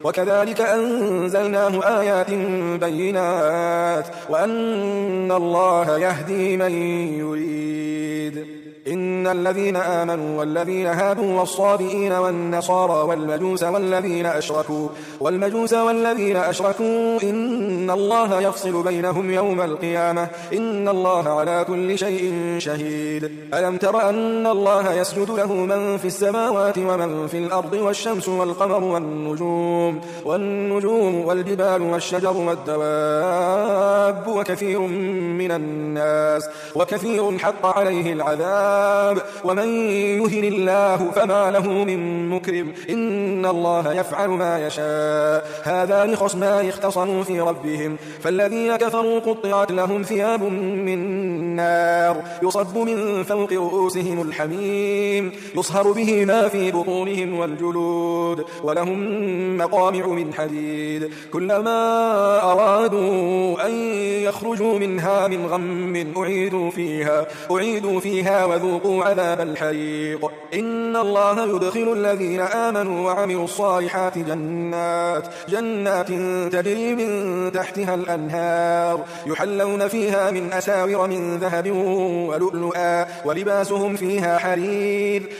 وكذلك أنزلناه آيات بينات وأن الله يهدي من يريد. إن الذين آمنوا والذين هادوا والصابئين والنصارى والمجوس والذين أشركوا إن الله يفصل بينهم يوم القيامة إن الله على كل شيء شهيد. ألم تر أن الله يسجد له من في السماوات ومن في الأرض والشمس والقمر والنجوم والجبال والشجر والدواب وكثير من الناس وكثير حق عليه العذاب ومن يهن الله فما له من مكرم إن الله يفعل ما يشاء. هذان خصمان اختصموا في ربهم فالذين كفروا قطعت لهم ثياب من نار يصب من فوق رؤوسهم الحميم يصهر به ما في بطونهم والجلود ولهم مقامع من حديد كلما أرادوا أن يخرجوا منها من غم أعيدوا فيها وذوقوا عذاب الحريق. إن الله يدخل الذين آمنوا وعملوا الصالحات جنات تجري من تحتها الأنهار يحلون فيها من أساور من ذهب ولؤلؤا ولباسهم فيها حرير